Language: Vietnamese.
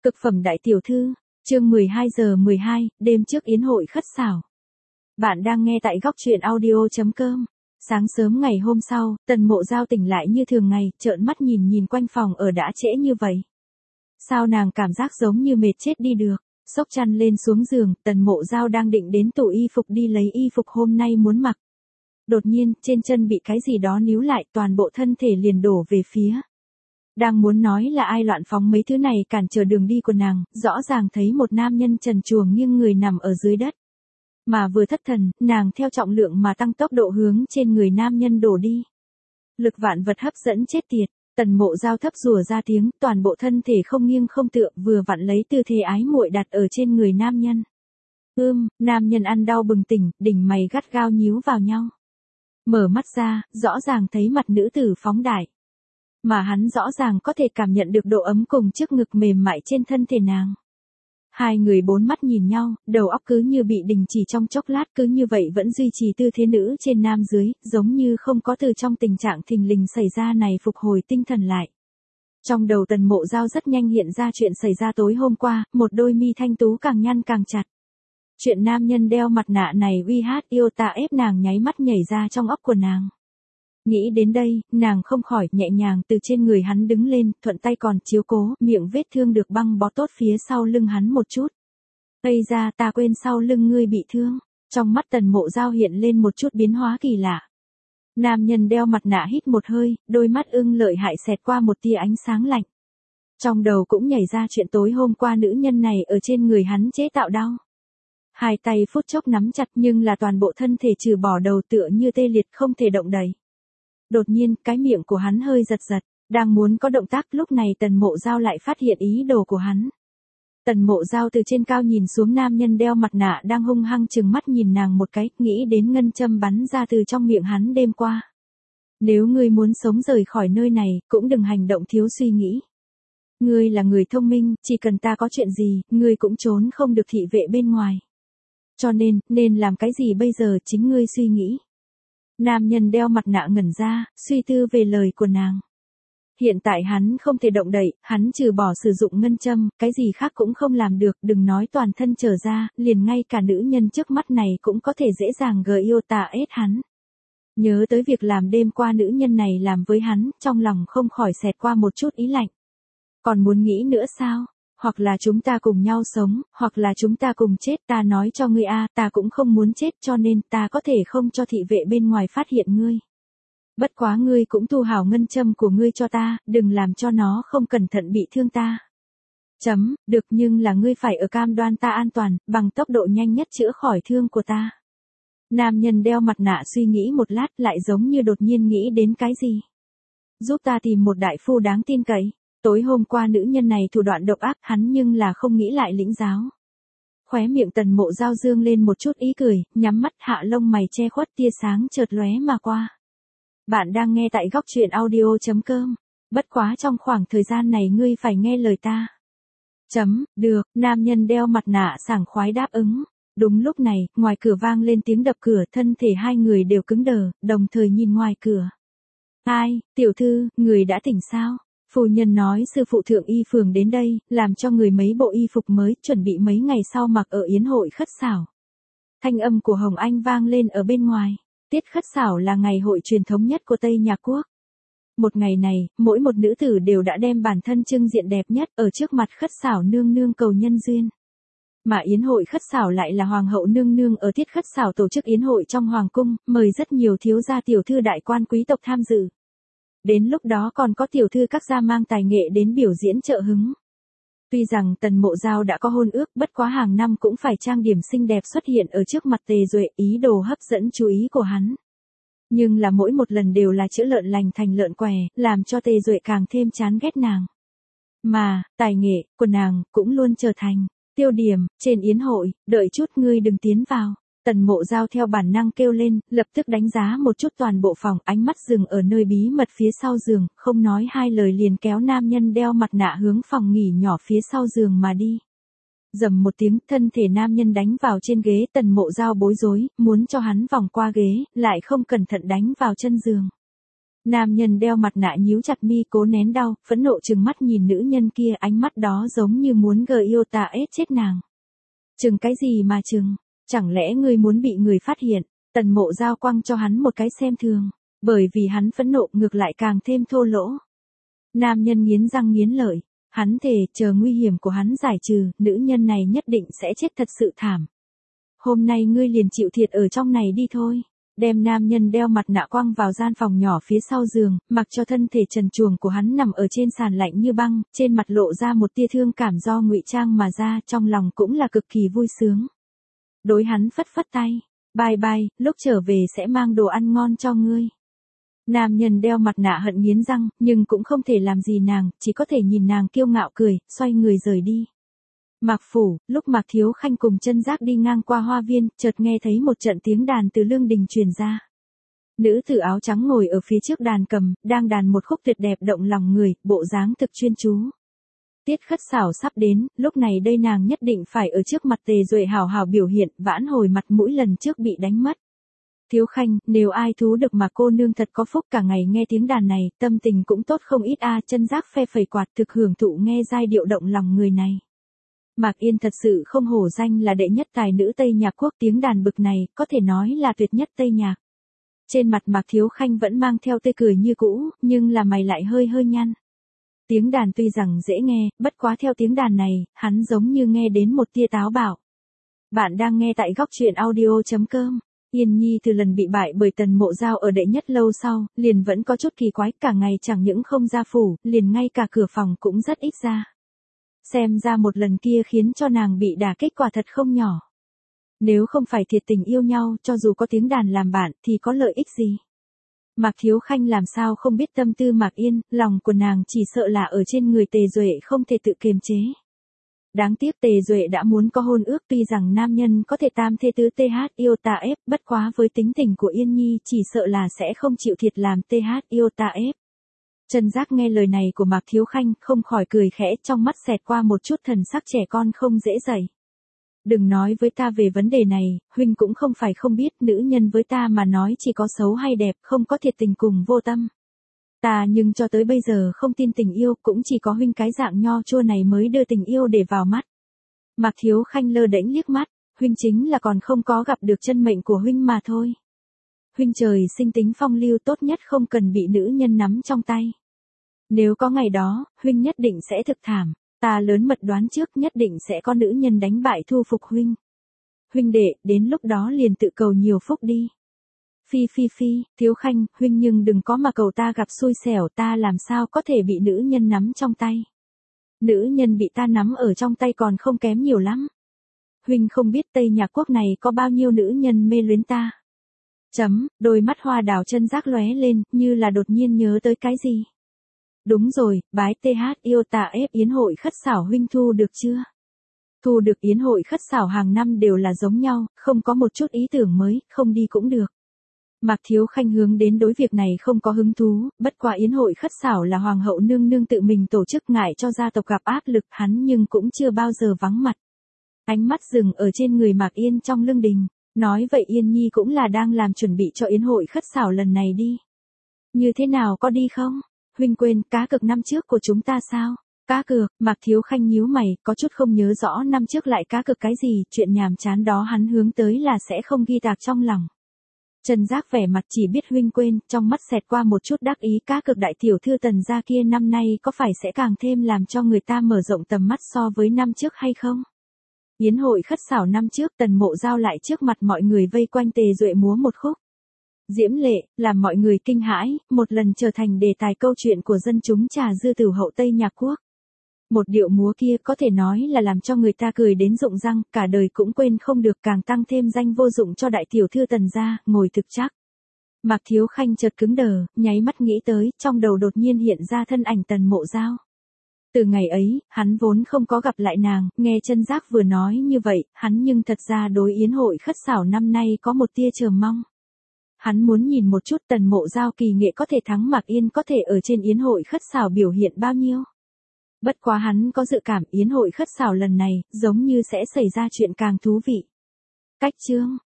Cực phẩm đại tiểu thư, chương 12 giờ 12, đêm trước yến hội khất xảo. Bạn đang nghe tại góc truyện audio.com. Sáng sớm ngày hôm sau, Tần Mộ Giao tỉnh lại như thường ngày, trợn mắt nhìn quanh phòng ở đã trễ như vậy. Sao nàng cảm giác giống như mệt chết đi được, xốc chăn lên xuống giường, Tần Mộ Giao đang định đến tủ y phục đi lấy y phục hôm nay muốn mặc. Đột nhiên, trên chân bị cái gì đó níu lại, toàn bộ thân thể liền đổ về phía. Đang muốn nói là ai loạn phóng mấy thứ này cản trở đường đi của nàng, rõ ràng thấy một nam nhân trần truồng nghiêng người nằm ở dưới đất. Mà vừa thất thần, nàng theo trọng lượng mà tăng tốc độ hướng trên người nam nhân đổ đi. Lực vạn vật hấp dẫn chết tiệt, Tần Mộ Giao thấp rủa ra tiếng, toàn bộ thân thể không nghiêng không tựa, vừa vặn lấy tư thế ái muội đặt ở trên người nam nhân. Nam nhân ăn đau bừng tỉnh, đỉnh mày gắt gao nhíu vào nhau. Mở mắt ra, rõ ràng thấy mặt nữ tử phóng đại. Mà hắn rõ ràng có thể cảm nhận được độ ấm cùng trước ngực mềm mại trên thân thể nàng. Hai người bốn mắt nhìn nhau, đầu óc cứ như bị đình chỉ trong chốc lát, cứ như vậy vẫn duy trì tư thế nữ trên nam dưới, giống như không có từ trong tình trạng thình lình xảy ra này phục hồi tinh thần lại. Trong đầu Tần Mộ Giao rất nhanh hiện ra chuyện xảy ra tối hôm qua, một đôi mi thanh tú càng nhăn càng chặt. Chuyện nam nhân đeo mặt nạ này uy hát yêu ta ép nàng nháy mắt nhảy ra trong óc của nàng. Nghĩ đến đây, nàng không khỏi nhẹ nhàng từ trên người hắn đứng lên, thuận tay còn chiếu cố, miệng vết thương được băng bó tốt phía sau lưng hắn một chút. Ây ra, ta quên sau lưng ngươi bị thương. Trong mắt Tần Mộ Giao hiện lên một chút biến hóa kỳ lạ. Nam nhân đeo mặt nạ hít một hơi, đôi mắt ưng lợi hại xẹt qua một tia ánh sáng lạnh. Trong đầu cũng nhảy ra chuyện tối hôm qua nữ nhân này ở trên người hắn chế tạo đau. Hai tay phút chốc nắm chặt nhưng là toàn bộ thân thể trừ bỏ đầu tựa như tê liệt không thể động đậy. Đột nhiên, cái miệng của hắn hơi giật giật, đang muốn có động tác, lúc này Tần Mộ Giao lại phát hiện ý đồ của hắn. Tần Mộ Giao từ trên cao nhìn xuống nam nhân đeo mặt nạ đang hung hăng trừng mắt nhìn nàng một cái, nghĩ đến ngân châm bắn ra từ trong miệng hắn đêm qua. Nếu ngươi muốn sống rời khỏi nơi này, cũng đừng hành động thiếu suy nghĩ. Ngươi là người thông minh, chỉ cần ta có chuyện gì, ngươi cũng trốn không được thị vệ bên ngoài. Cho nên làm cái gì bây giờ chính ngươi suy nghĩ. Nam nhân đeo mặt nạ ngẩn ra, suy tư về lời của nàng. Hiện tại hắn không thể động đậy, hắn trừ bỏ sử dụng ngân châm, cái gì khác cũng không làm được, đừng nói toàn thân trở ra, liền ngay cả nữ nhân trước mắt này cũng có thể dễ dàng gợi yêu tà ết hắn. Nhớ tới việc làm đêm qua nữ nhân này làm với hắn, trong lòng không khỏi xẹt qua một chút ý lạnh. Còn muốn nghĩ nữa sao? Hoặc là chúng ta cùng nhau sống, hoặc là chúng ta cùng chết, ta nói cho ngươi ta cũng không muốn chết cho nên ta có thể không cho thị vệ bên ngoài phát hiện ngươi. Bất quá ngươi cũng thu hảo ngân châm của ngươi cho ta, đừng làm cho nó không cẩn thận bị thương ta. Được nhưng là ngươi phải ở cam đoan ta an toàn, bằng tốc độ nhanh nhất chữa khỏi thương của ta. Nam nhân đeo mặt nạ suy nghĩ một lát lại giống như đột nhiên nghĩ đến cái gì. Giúp ta tìm một đại phu đáng tin cậy. Tối hôm qua nữ nhân này thủ đoạn độc ác hắn nhưng là không nghĩ lại lĩnh giáo. Khóe miệng Tần Mộ Giao dương lên một chút ý cười, nhắm mắt hạ lông mày che khuất tia sáng chợt lóe mà qua. Bạn đang nghe tại góc truyện audio.com. Bất quá trong khoảng thời gian này ngươi phải nghe lời ta. Được, nam nhân đeo mặt nạ sảng khoái đáp ứng. Đúng lúc này, ngoài cửa vang lên tiếng đập cửa, thân thể hai người đều cứng đờ, đồng thời nhìn ngoài cửa. Ai, tiểu thư, người đã tỉnh sao? Phu nhân nói sư phụ thượng y phường đến đây, làm cho người mấy bộ y phục mới, chuẩn bị mấy ngày sau mặc ở yến hội khất xảo. Thanh âm của Hồng Anh vang lên ở bên ngoài. Tiết khất xảo là ngày hội truyền thống nhất của Tây Nhạc Quốc. Một ngày này, mỗi một nữ tử đều đã đem bản thân trưng diện đẹp nhất ở trước mặt khất xảo nương nương cầu nhân duyên. Mà yến hội khất xảo lại là hoàng hậu nương nương ở tiết khất xảo tổ chức yến hội trong hoàng cung, mời rất nhiều thiếu gia tiểu thư đại quan quý tộc tham dự. Đến lúc đó còn có tiểu thư các gia mang tài nghệ đến biểu diễn trợ hứng. Tuy rằng Tần Mộ Giao đã có hôn ước, bất quá hàng năm cũng phải trang điểm xinh đẹp xuất hiện ở trước mặt Tề Duệ, ý đồ hấp dẫn chú ý của hắn. Nhưng là mỗi một lần đều là chữa lợn lành thành lợn què, làm cho Tề Duệ càng thêm chán ghét nàng. Mà, tài nghệ của nàng cũng luôn trở thành tiêu điểm trên yến hội, đợi chút ngươi đừng tiến vào. Tần Mộ Giao theo bản năng kêu lên, lập tức đánh giá một chút toàn bộ phòng, ánh mắt dừng ở nơi bí mật phía sau giường, không nói hai lời liền kéo nam nhân đeo mặt nạ hướng phòng nghỉ nhỏ phía sau giường mà đi. Rầm một tiếng, thân thể nam nhân đánh vào trên ghế, Tần Mộ Giao bối rối, muốn cho hắn vòng qua ghế, lại không cẩn thận đánh vào chân giường. Nam nhân đeo mặt nạ nhíu chặt mi cố nén đau, phẫn nộ trừng mắt nhìn nữ nhân kia, ánh mắt đó giống như muốn chết nàng. Chừng cái gì mà chừng, chẳng lẽ ngươi muốn bị người phát hiện? Tần Mộ Giao quăng cho hắn một cái xem thường, bởi vì hắn phẫn nộ ngược lại càng thêm thô lỗ. Nam nhân nghiến răng nghiến lợi, hắn thề chờ nguy hiểm của hắn giải trừ, nữ nhân này nhất định sẽ chết thật sự thảm. Hôm nay ngươi liền chịu thiệt ở trong này đi thôi. Đem nam nhân đeo mặt nạ quăng vào gian phòng nhỏ phía sau giường, mặc cho thân thể trần truồng của hắn nằm ở trên sàn lạnh như băng, trên mặt lộ ra một tia thương cảm do ngụy trang mà ra, trong lòng cũng là cực kỳ vui sướng. Đối hắn phất phất tay, bye bye, lúc trở về sẽ mang đồ ăn ngon cho ngươi. Nam nhân đeo mặt nạ hận nghiến răng, nhưng cũng không thể làm gì nàng, chỉ có thể nhìn nàng kiêu ngạo cười, xoay người rời đi. Mạc Phủ, lúc Mạc Thiếu Khanh cùng Chân Giác đi ngang qua hoa viên, chợt nghe thấy một trận tiếng đàn từ lương đình truyền ra. Nữ tử áo trắng ngồi ở phía trước đàn cầm, đang đàn một khúc tuyệt đẹp động lòng người, bộ dáng thực chuyên chú. Tiết Khất Xảo sắp đến, lúc này đây nàng nhất định phải ở trước mặt Tề Duệ hào hào biểu hiện, vãn hồi mặt mũi lần trước bị đánh mất. Thiếu Khanh, nếu ai thú được mà cô nương thật có phúc cả ngày nghe tiếng đàn này, tâm tình cũng tốt không ít a. Chân Giác phe phẩy quạt thực hưởng thụ nghe giai điệu động lòng người này. Mạc Yên thật sự không hổ danh là đệ nhất tài nữ Tây Nhạc Quốc, tiếng đàn bực này, có thể nói là tuyệt nhất Tây Nhạc. Trên mặt Mạc Thiếu Khanh vẫn mang theo tươi cười như cũ, nhưng là mày lại hơi nhăn. Tiếng đàn tuy rằng dễ nghe, bất quá theo tiếng đàn này, hắn giống như nghe đến một tia táo bạo. Bạn đang nghe tại góc truyện audio.com. Yên Nhi từ lần bị bại bởi Tần Mộ Giao ở đệ nhất lâu sau, liền vẫn có chút kỳ quái, cả ngày chẳng những không ra phủ, liền ngay cả cửa phòng cũng rất ít ra. Xem ra một lần kia khiến cho nàng bị đả kích quả thật không nhỏ. Nếu không phải thiệt tình yêu nhau, cho dù có tiếng đàn làm bạn thì có lợi ích gì? Mạc Thiếu Khanh làm sao không biết tâm tư Mạc Yên, lòng của nàng chỉ sợ là ở trên người Tề Duệ không thể tự kiềm chế. Đáng tiếc Tề Duệ đã muốn có hôn ước, tuy rằng nam nhân có thể tam thê tứ th yêu ta ép, bất quá với tính tình của Yên Nhi chỉ sợ là sẽ không chịu thiệt làm th yêu ta ép. Chân Giác nghe lời này của Mạc Thiếu Khanh, không khỏi cười khẽ, trong mắt xẹt qua một chút thần sắc trẻ con không dễ dạy. Đừng nói với ta về vấn đề này, huynh cũng không phải không biết, nữ nhân với ta mà nói chỉ có xấu hay đẹp, không có thiệt tình cùng vô tâm. Ta nhưng cho tới bây giờ không tin tình yêu, cũng chỉ có huynh cái dạng nho chua này mới đưa tình yêu để vào mắt. Mạc Thiếu Khanh lơ đễnh liếc mắt, huynh chính là còn không có gặp được chân mệnh của huynh mà thôi. Huynh trời sinh tính phong lưu, tốt nhất không cần bị nữ nhân nắm trong tay. Nếu có ngày đó, huynh nhất định sẽ thực thảm, ta lớn mật đoán trước nhất định sẽ có nữ nhân đánh bại thu phục huynh. Huynh đệ, đến lúc đó liền tự cầu nhiều phúc đi. Phi, Thiếu Khanh, huynh nhưng đừng có mà cầu ta gặp xui xẻo, ta làm sao có thể bị nữ nhân nắm trong tay. Nữ nhân bị ta nắm ở trong tay còn không kém nhiều lắm. Huynh không biết Tây Nhạc Quốc này có bao nhiêu nữ nhân mê luyến ta. Đôi mắt Hoa Đào Chân Giác lóe lên, như là đột nhiên nhớ tới cái gì. Đúng rồi, bái TH yêu ta ép yến hội Khất Xảo huynh thu được chưa? Thu được. Yến hội Khất Xảo hàng năm đều là giống nhau, không có một chút ý tưởng mới, không đi cũng được. Mạc Thiếu Khanh hướng đến đối việc này không có hứng thú, bất quá yến hội Khất Xảo là hoàng hậu nương nương tự mình tổ chức, ngại cho gia tộc gặp áp lực, hắn nhưng cũng chưa bao giờ vắng mặt. Ánh mắt dừng ở trên người Mạc Yên trong lưng đình, nói vậy Yên Nhi cũng là đang làm chuẩn bị cho yến hội Khất Xảo lần này đi. Như thế nào, có đi không? Huynh quên cá cược năm trước của chúng ta sao? Cá cược? Mạc Thiếu Khanh nhíu mày, có chút không nhớ rõ năm trước lại cá cược cái gì, chuyện nhàm chán đó hắn hướng tới là sẽ không ghi tạc trong lòng. Chân Giác vẻ mặt chỉ biết huynh quên, trong mắt xẹt qua một chút đắc ý, cá cược đại tiểu thư Tần gia kia năm nay có phải sẽ càng thêm làm cho người ta mở rộng tầm mắt so với năm trước hay không? Yến hội Khất Xảo năm trước, Tần Mộ Giao lại trước mặt mọi người vây quanh Tề Duệ múa một khúc diễm lệ, làm mọi người kinh hãi, một lần trở thành đề tài câu chuyện của dân chúng trà dư tử hậu Tây Nhạc Quốc. Một điệu múa kia có thể nói là làm cho người ta cười đến rụng răng, cả đời cũng quên không được, càng tăng thêm danh vô dụng cho đại tiểu thư Tần gia, ngồi thực chắc. Mạc Thiếu Khanh chợt cứng đờ, nháy mắt nghĩ tới, trong đầu đột nhiên hiện ra thân ảnh Tần Mộ Giao. Từ ngày ấy, hắn vốn không có gặp lại nàng, nghe Chân Giác vừa nói như vậy, hắn nhưng thật ra đối yến hội Khất Xảo năm nay có một tia chờ mong. Hắn muốn nhìn một chút Tần Mộ Giao kỳ nghệ có thể thắng Mạc Yên, có thể ở trên yến hội Khất Xảo biểu hiện bao nhiêu. Bất quá hắn có dự cảm yến hội Khất Xảo lần này, giống như sẽ xảy ra chuyện càng thú vị. Cách chương,